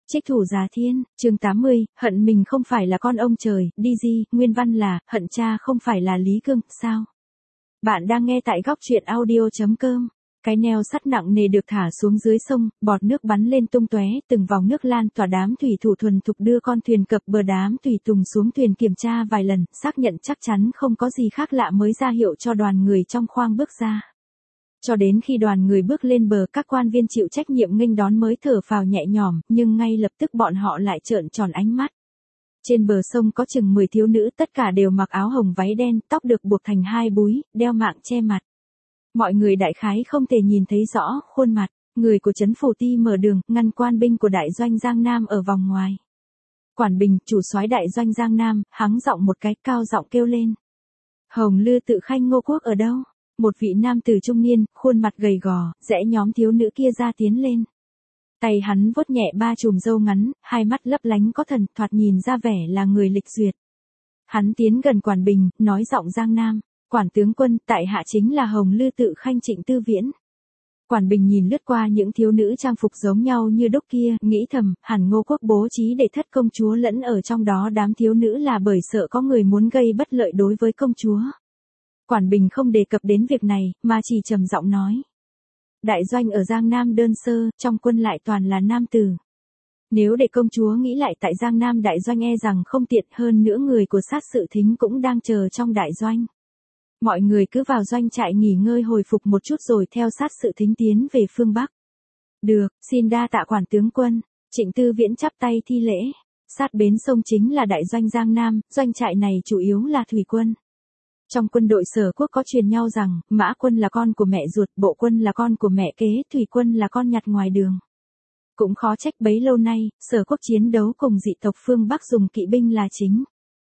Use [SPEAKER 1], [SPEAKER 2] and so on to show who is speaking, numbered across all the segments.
[SPEAKER 1] Trích thủ Giá Thiên, chương 80, hận mình không phải là con ông trời, DG, nguyên văn là, hận cha không phải là Lý Cương, sao? Bạn đang nghe tại góc truyện audio.com. Cái neo sắt nặng nề được thả xuống dưới sông, bọt nước bắn lên tung tóe, từng vòng nước lan tỏa, đám thủy thủ thuần thục đưa con thuyền cập bờ, đám tùy tùng xuống thuyền kiểm tra vài lần, xác nhận chắc chắn không có gì khác lạ mới ra hiệu cho đoàn người trong khoang bước ra. Cho đến khi đoàn người bước lên bờ, các quan viên chịu trách nhiệm nghênh đón mới thở phào nhẹ nhõm, nhưng ngay lập tức bọn họ lại trợn tròn ánh mắt. Trên bờ sông có chừng 10 thiếu nữ, tất cả đều mặc áo hồng váy đen, tóc được buộc thành hai búi, đeo mạng che mặt. Mọi người đại khái không thể nhìn thấy rõ khuôn mặt. Người của trấn Phổ Ti mở đường, ngăn quan binh của đại doanh Giang Nam ở vòng ngoài. Quản Bình, chủ soái đại doanh Giang Nam, hắng giọng một cái, cao giọng kêu lên. Hồng Lư Tự Khanh Ngô Quốc ở đâu? Một vị nam tử trung niên, khuôn mặt gầy gò, rẽ nhóm thiếu nữ kia ra tiến lên. Tay hắn vuốt nhẹ ba chùm râu ngắn, hai mắt lấp lánh có thần, thoạt nhìn ra vẻ là người lịch duyệt. Hắn tiến gần Quản Bình, nói giọng Giang Nam. Quản tướng quân, tại hạ chính là Hồng Lư Tự Khanh Trịnh Tư Viễn. Quản Bình nhìn lướt qua những thiếu nữ trang phục giống nhau như đúc kia, nghĩ thầm, hẳn Ngô Quốc bố trí để thất công chúa lẫn ở trong đó đám thiếu nữ là bởi sợ có người muốn gây bất lợi đối với công chúa. Quản Bình không đề cập đến việc này, mà chỉ trầm giọng nói. Đại doanh ở Giang Nam đơn sơ, trong quân lại toàn là nam tử. Nếu để công chúa nghĩ lại tại Giang Nam đại doanh e rằng không tiện, hơn nữa người của sát sự thính cũng đang chờ trong đại doanh. Mọi người cứ vào doanh trại nghỉ ngơi hồi phục một chút rồi theo sát sự thính tiến về phương Bắc. Được, xin đa tạ quản tướng quân. Trịnh Tư Viễn chắp tay thi lễ. Sát bến sông chính là đại doanh Giang Nam, doanh trại này chủ yếu là thủy quân. Trong quân đội Sở Quốc có truyền nhau rằng, Mã quân là con của mẹ ruột, Bộ quân là con của mẹ kế, Thủy quân là con nhặt ngoài đường. Cũng khó trách bấy lâu nay, Sở Quốc chiến đấu cùng dị tộc phương Bắc dùng kỵ binh là chính.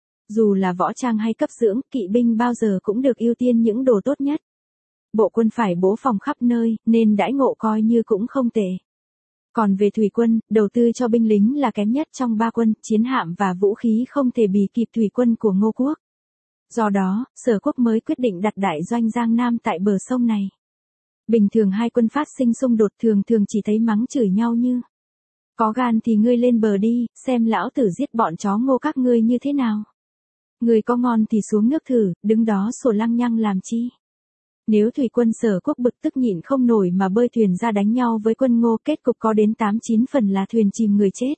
[SPEAKER 1] Dù là võ trang hay cấp dưỡng, kỵ binh bao giờ cũng được ưu tiên những đồ tốt nhất. Bộ quân phải bố phòng khắp nơi, nên đãi ngộ coi như cũng không tệ. Còn về thủy quân, đầu tư cho binh lính là kém nhất trong ba quân, chiến hạm và vũ khí không thể bì kịp thủy quân của Ngô Quốc. Do đó, Sở Quốc mới quyết định đặt đại doanh Giang Nam tại bờ sông này. Bình thường hai quân phát sinh xung đột thường chỉ thấy mắng chửi nhau như. Có gan thì ngươi lên bờ đi, xem lão tử giết bọn chó Ngô các ngươi như thế nào. Người có ngon thì xuống nước thử, đứng đó sổ lăng nhăng làm chi. Nếu thủy quân Sở Quốc bực tức nhịn không nổi mà bơi thuyền ra đánh nhau với quân Ngô, kết cục có đến 8-9 phần là thuyền chìm người chết.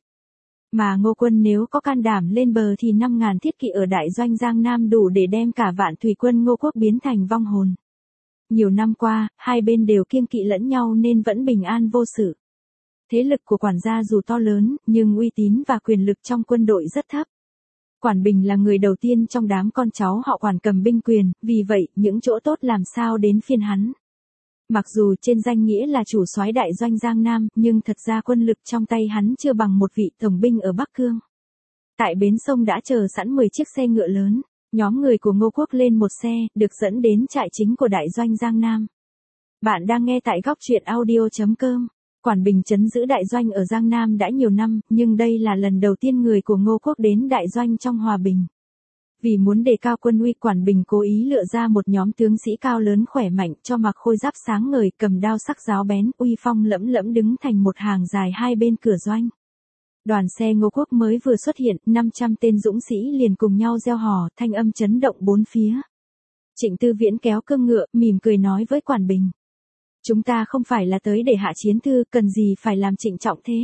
[SPEAKER 1] Mà Ngô quân nếu có can đảm lên bờ thì 5.000 thiết kỵ ở đại doanh Giang Nam đủ để đem cả vạn thủy quân Ngô Quốc biến thành vong hồn. Nhiều năm qua, hai bên đều kiêng kỵ lẫn nhau nên vẫn bình an vô sự. Thế lực của quản gia dù to lớn, nhưng uy tín và quyền lực trong quân đội rất thấp. Quản Bình là người đầu tiên trong đám con cháu họ Quản cầm binh quyền, vì vậy, những chỗ tốt làm sao đến phiên hắn. Mặc dù trên danh nghĩa là chủ soái đại doanh Giang Nam, nhưng thật ra quân lực trong tay hắn chưa bằng một vị tổng binh ở Bắc Cương. Tại bến sông đã chờ sẵn 10 chiếc xe ngựa lớn, nhóm người của Ngô Quốc lên một xe, được dẫn đến trại chính của đại doanh Giang Nam. Bạn đang nghe tại góc truyện audio.com. Quản Bình trấn giữ đại doanh ở Giang Nam đã nhiều năm, nhưng đây là lần đầu tiên người của Ngô Quốc đến đại doanh trong hòa bình. Vì muốn đề cao quân uy, Quản Bình cố ý lựa ra một nhóm tướng sĩ cao lớn khỏe mạnh, cho mặc khôi giáp sáng ngời, cầm đao sắc giáo bén, uy phong lẫm lẫm đứng thành một hàng dài hai bên cửa doanh. Đoàn xe Ngô Quốc mới vừa xuất hiện, 500 tên dũng sĩ liền cùng nhau reo hò, thanh âm chấn động bốn phía. Trịnh Tư Viễn kéo cương ngựa, mỉm cười nói với Quản Bình. Chúng ta không phải là tới để hạ chiến thư, cần gì phải làm trịnh trọng thế.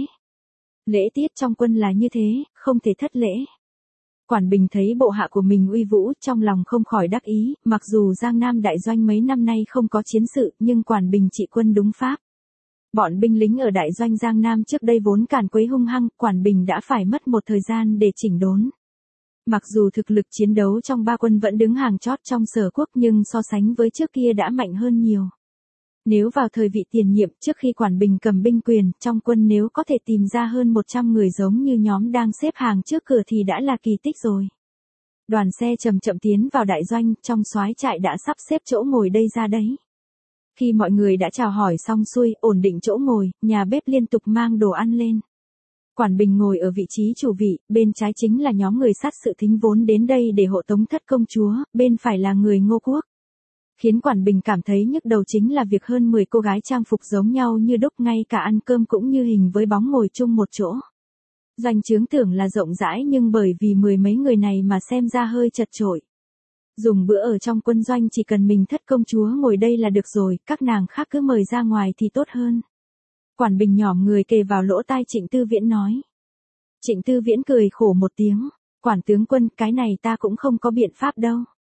[SPEAKER 1] Lễ tiết trong quân là như thế, không thể thất lễ. Quản Bình thấy bộ hạ của mình uy vũ, trong lòng không khỏi đắc ý, mặc dù Giang Nam đại doanh mấy năm nay không có chiến sự, nhưng Quản Bình trị quân đúng pháp. Bọn binh lính ở đại doanh Giang Nam trước đây vốn càn quấy hung hăng, Quản Bình đã phải mất một thời gian để chỉnh đốn. Mặc dù thực lực chiến đấu trong ba quân vẫn đứng hàng chót trong Sở Quốc, nhưng so sánh với trước kia đã mạnh hơn nhiều. Nếu vào thời vị tiền nhiệm, trước khi Quản Bình cầm binh quyền, trong quân nếu có thể tìm ra hơn 100 người giống như nhóm đang xếp hàng trước cửa thì đã là kỳ tích rồi. Đoàn xe chậm chậm tiến vào đại doanh, trong soái trại đã sắp xếp chỗ ngồi đây ra đấy. Khi mọi người đã chào hỏi xong xuôi, ổn định chỗ ngồi, nhà bếp liên tục mang đồ ăn lên. Quản Bình ngồi ở vị trí chủ vị, bên trái chính là nhóm người sát sự thính vốn đến đây để hộ tống thất công chúa, bên phải là người Ngô Quốc. Khiến Quản Bình cảm thấy nhức đầu chính là việc hơn 10 cô gái trang phục giống nhau như đúc, ngay cả ăn cơm cũng như hình với bóng ngồi chung một chỗ. Doanh trướng tưởng là rộng rãi nhưng bởi vì mười mấy người này mà xem ra hơi chật chội. Dùng bữa ở trong quân doanh chỉ cần mình thất công chúa ngồi đây là được rồi, các nàng khác cứ mời ra ngoài thì tốt hơn. Quản Bình nhỏm người kề vào lỗ tai Trịnh Tư Viễn nói. Trịnh Tư Viễn cười khổ một tiếng, quản tướng quân, cái này ta cũng không có biện pháp đâu.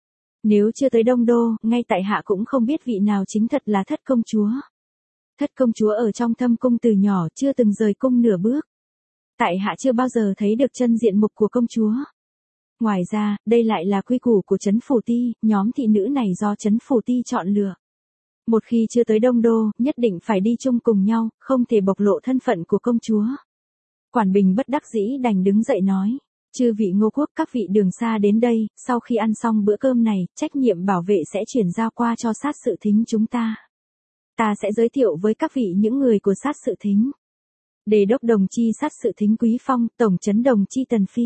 [SPEAKER 1] Nếu chưa tới Đông Đô, ngay tại hạ cũng không biết vị nào chính thật là thất công chúa. Thất công chúa ở trong thâm cung từ nhỏ chưa từng rời cung nửa bước. Tại hạ chưa bao giờ thấy được chân diện mục của công chúa. Ngoài ra, đây lại là quy củ của Trấn Phủ Ti, nhóm thị nữ này do Trấn Phủ Ti chọn lựa. Một khi chưa tới Đông Đô, nhất định phải đi chung cùng nhau, không thể bộc lộ thân phận của công chúa. Quản Bình bất đắc dĩ đành đứng dậy nói. Chư vị Ngô Quốc, các vị đường xa đến đây, sau khi ăn xong bữa cơm này, trách nhiệm bảo vệ sẽ chuyển giao qua cho sát sự thính chúng ta. Ta sẽ giới thiệu với các vị những người của sát sự thính. Đề đốc đồng chi sát sự thính Quý Phong, tổng trấn đồng chi Tần Phi.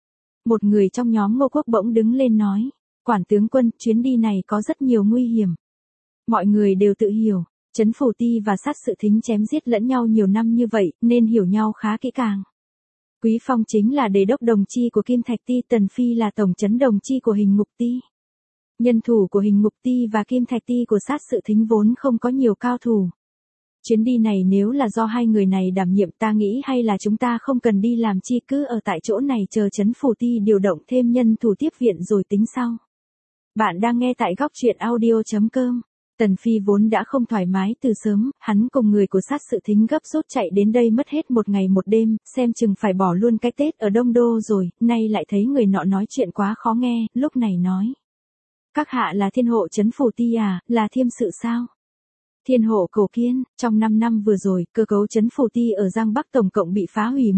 [SPEAKER 1] Một người trong nhóm Ngô Quốc bỗng đứng lên nói. Quản tướng quân, chuyến đi này có rất nhiều nguy hiểm. Mọi người đều tự hiểu, Trấn Phủ Ti và sát sự thính chém giết lẫn nhau nhiều năm như vậy, nên hiểu nhau khá kỹ càng. Quý Phong chính là đề đốc đồng chi của Kim Thạch Ti, Tần Phi là tổng trấn đồng chi của Hình Ngục Ti. Nhân thủ của Hình Ngục Ti và Kim Thạch Ti của sát sự thính vốn không có nhiều cao thủ. Chuyến đi này nếu là do hai người này đảm nhiệm, ta nghĩ hay là chúng ta không cần đi làm chi, cứ ở tại chỗ này chờ Trấn Phủ Ti điều động thêm nhân thủ tiếp viện rồi tính sau. Bạn đang nghe tại góc truyện audio.com. Tần Phi vốn đã không thoải mái từ sớm, hắn cùng người của sát sự thính gấp rút chạy đến đây mất hết một ngày một đêm, xem chừng phải bỏ luôn cái Tết ở Đông Đô rồi, nay lại thấy người nọ nói chuyện quá khó nghe, lúc này nói. Các hạ là thiên hộ Trấn Phủ Ti à, là thiêm sự sao? Thiên hộ Cổ Kiên, trong 5 năm vừa rồi, cơ cấu Trấn Phủ Ti ở Giang Bắc tổng cộng bị phá hủy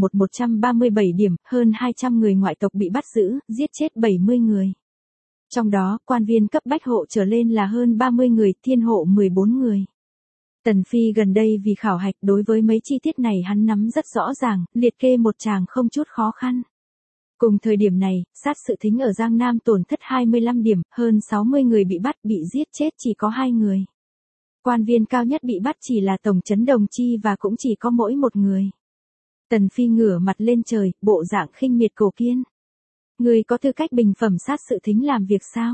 [SPEAKER 1] 137 điểm, hơn 200 người ngoại tộc bị bắt giữ, giết chết 70 người. Trong đó, quan viên cấp bách hộ trở lên là hơn 30 người, thiên hộ 14 người. Tần Phi gần đây vì khảo hạch đối với mấy chi tiết này hắn nắm rất rõ ràng, liệt kê một tràng không chút khó khăn. Cùng thời điểm này, sát sự thính ở Giang Nam tổn thất 25 điểm, hơn 60 người bị bắt, bị giết chết chỉ có 2 người. Quan viên cao nhất bị bắt chỉ là tổng trấn đồng chi và cũng chỉ có mỗi một người. Tần Phi ngửa mặt lên trời, bộ dạng khinh miệt Cổ Kiên. Người có tư cách bình phẩm sát sự thính làm việc sao?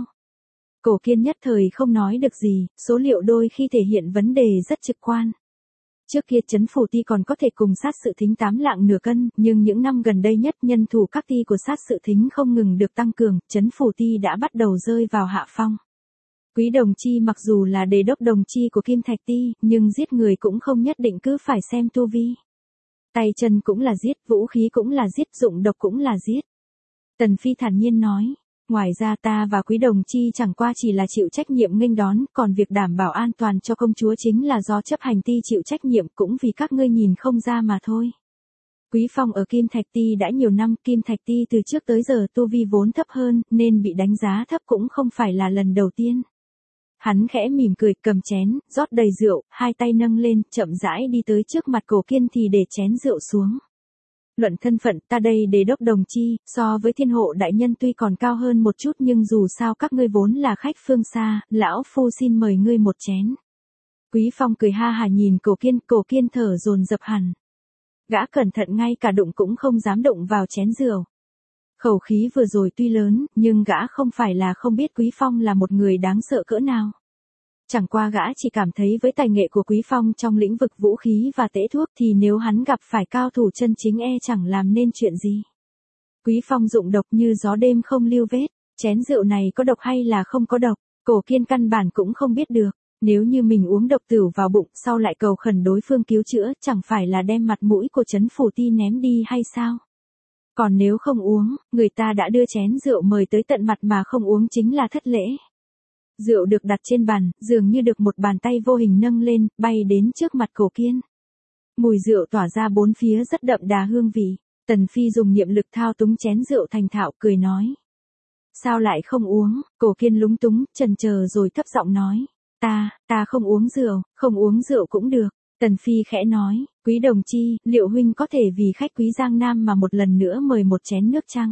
[SPEAKER 1] Cổ Kiên nhất thời không nói được gì, số liệu đôi khi thể hiện vấn đề rất trực quan. Trước kia Trấn Phủ Ti còn có thể cùng sát sự thính 8 lạng nửa cân, nhưng những năm gần đây nhất nhân thủ các ti của sát sự thính không ngừng được tăng cường, Trấn Phủ Ti đã bắt đầu rơi vào hạ phong. Quý đồng chi mặc dù là đề đốc đồng chi của Kim Thạch Ti, nhưng giết người cũng không nhất định cứ phải xem tu vi. Tay chân cũng là giết, vũ khí cũng là giết, dụng độc cũng là giết. Tần Phi thản nhiên nói, ngoài ra ta và Quý đồng chi chẳng qua chỉ là chịu trách nhiệm nghênh đón, còn việc đảm bảo an toàn cho công chúa chính là do chấp hành ti chịu trách nhiệm, cũng vì các ngươi nhìn không ra mà thôi. Quý Phong ở Kim Thạch Ti đã nhiều năm, Kim Thạch Ti từ trước tới giờ tu vi vốn thấp hơn, nên bị đánh giá thấp cũng không phải là lần đầu tiên. Hắn khẽ mỉm cười, cầm chén, rót đầy rượu, hai tay nâng lên, chậm rãi đi tới trước mặt Cổ Kiên thì để chén rượu xuống. Luận thân phận, ta đây đề đốc đồng chi, so với thiên hộ đại nhân tuy còn cao hơn một chút nhưng dù sao các ngươi vốn là khách phương xa, lão phu xin mời ngươi một chén. Quý Phong cười ha hà nhìn Cổ Kiên thở dồn dập hẳn. Gã cẩn thận ngay cả đụng cũng không dám đụng vào chén rượu. Khẩu khí vừa rồi tuy lớn, nhưng gã không phải là không biết Quý Phong là một người đáng sợ cỡ nào. Chẳng qua gã chỉ cảm thấy với tài nghệ của Quý Phong trong lĩnh vực vũ khí và tễ thuốc thì nếu hắn gặp phải cao thủ chân chính chẳng làm nên chuyện gì. Quý Phong dụng độc như gió đêm không lưu vết, chén rượu này có độc hay là không có độc, Cổ Kiên căn bản cũng không biết được. Nếu như mình uống độc tửu vào bụng sau lại cầu khẩn đối phương cứu chữa, chẳng phải là đem mặt mũi của Trấn Phủ Ti ném đi hay sao? Còn nếu không uống, người ta đã đưa chén rượu mời tới tận mặt mà không uống chính là thất lễ. Rượu được đặt trên bàn, dường như được một bàn tay vô hình nâng lên, bay đến trước mặt Cổ Kiên. Mùi rượu tỏa ra bốn phía rất đậm đà hương vị. Tần Phi dùng niệm lực thao túng chén rượu thành thạo, cười nói. Sao lại không uống? Cổ Kiên lúng túng, chần chờ rồi thấp giọng nói. Ta không uống rượu cũng được. Tần Phi khẽ nói, Quý đồng chi, liệu huynh có thể vì khách quý Giang Nam mà một lần nữa mời một chén nước chăng?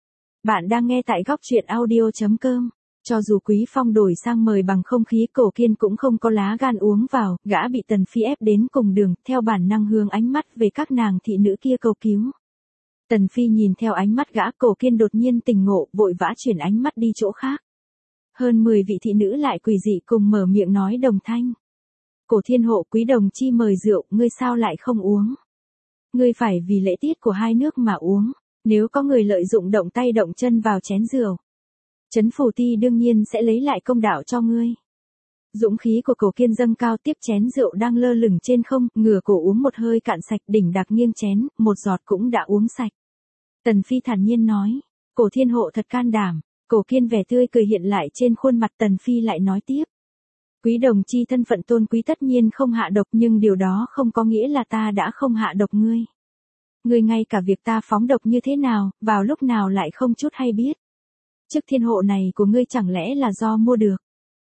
[SPEAKER 1] Bạn đang nghe tại góc truyện audio.com. Cho dù Quý Phong đổi sang mời bằng không khí, Cổ Kiên cũng không có lá gan uống vào, gã bị Tần Phi ép đến cùng đường, theo bản năng hướng ánh mắt về các nàng thị nữ kia cầu cứu. Tần Phi nhìn theo ánh mắt gã, Cổ Kiên đột nhiên tỉnh ngộ, vội vã chuyển ánh mắt đi chỗ khác. Hơn 10 vị thị nữ lại quỳ dị cùng mở miệng nói đồng thanh. Cổ Thiên Hộ, Quý Đồng Chi mời rượu, ngươi sao lại không uống? Ngươi phải vì lễ tiết của hai nước mà uống, nếu có người lợi dụng động tay động chân vào chén rượu, Trấn Phủ Ti đương nhiên sẽ lấy lại công đạo cho ngươi. Dũng khí của Cổ Kiên dâng cao, tiếp chén rượu đang lơ lửng trên không, ngửa cổ uống một hơi cạn sạch, đỉnh đặc nghiêng chén, một giọt cũng đã uống sạch. Tần Phi thản nhiên nói, Cổ Thiên Hộ thật can đảm. Cổ Kiên vẻ tươi cười hiện lại trên khuôn mặt, Tần Phi lại nói tiếp. Quý Đồng Chi thân phận tôn quý tất nhiên không hạ độc, nhưng điều đó không có nghĩa là ta đã không hạ độc ngươi. Ngươi ngay cả việc ta phóng độc như thế nào, vào lúc nào lại không chút hay biết. Chức thiên hộ này của ngươi chẳng lẽ là do mua được?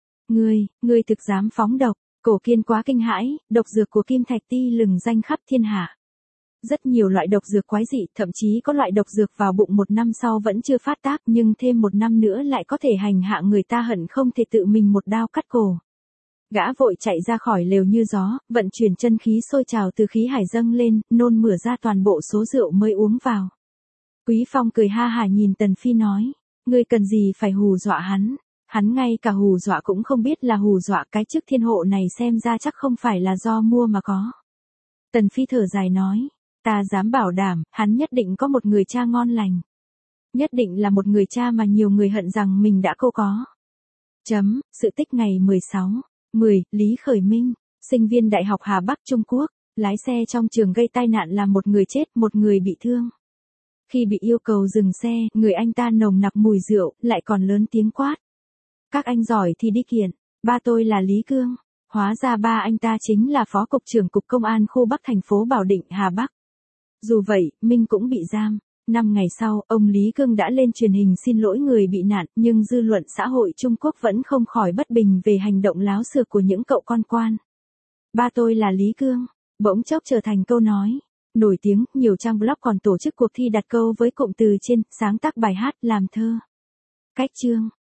[SPEAKER 1] Ngươi thực dám phóng độc? Cổ Kiên quá kinh hãi, độc dược của Kim Thạch Ti lừng danh khắp thiên hạ. Rất nhiều loại độc dược quái dị, thậm chí có loại độc dược vào bụng 1 năm sau vẫn chưa phát tác, nhưng thêm 1 năm nữa lại có thể hành hạ người ta hận không thể tự mình một đao cắt cổ. Gã vội chạy ra khỏi lều như gió, vận chuyển chân khí sôi trào từ khí hải dâng lên, nôn mửa ra toàn bộ số rượu mới uống vào. Quý Phong cười ha hả nhìn Tần Phi nói, ngươi cần gì phải hù dọa hắn ngay cả hù dọa cũng không biết là hù dọa, cái chức thiên hộ này xem ra chắc không phải là do mua mà có. Tần Phi thở dài nói, ta dám bảo đảm, hắn nhất định có một người cha ngon lành. Nhất định là một người cha mà nhiều người hận rằng mình đã có. Sự tích ngày 16/10, Lý Khởi Minh, sinh viên Đại học Hà Bắc Trung Quốc, lái xe trong trường gây tai nạn làm một người chết, một người bị thương. Khi bị yêu cầu dừng xe, người anh ta nồng nặc mùi rượu, lại còn lớn tiếng quát. Các anh giỏi thì đi kiện, ba tôi là Lý Cương. Hóa ra ba anh ta chính là Phó Cục trưởng Cục Công an khu Bắc thành phố Bảo Định, Hà Bắc. Dù vậy, Minh cũng bị giam. 5 ngày sau, ông Lý Cương đã lên truyền hình xin lỗi người bị nạn, nhưng dư luận xã hội Trung Quốc vẫn không khỏi bất bình về hành động láo xược của những cậu con quan. Ba tôi là Lý Cương, bỗng chốc trở thành câu nói nổi tiếng, nhiều trang blog còn tổ chức cuộc thi đặt câu với cụm từ trên, sáng tác bài hát, làm thơ. Cách chương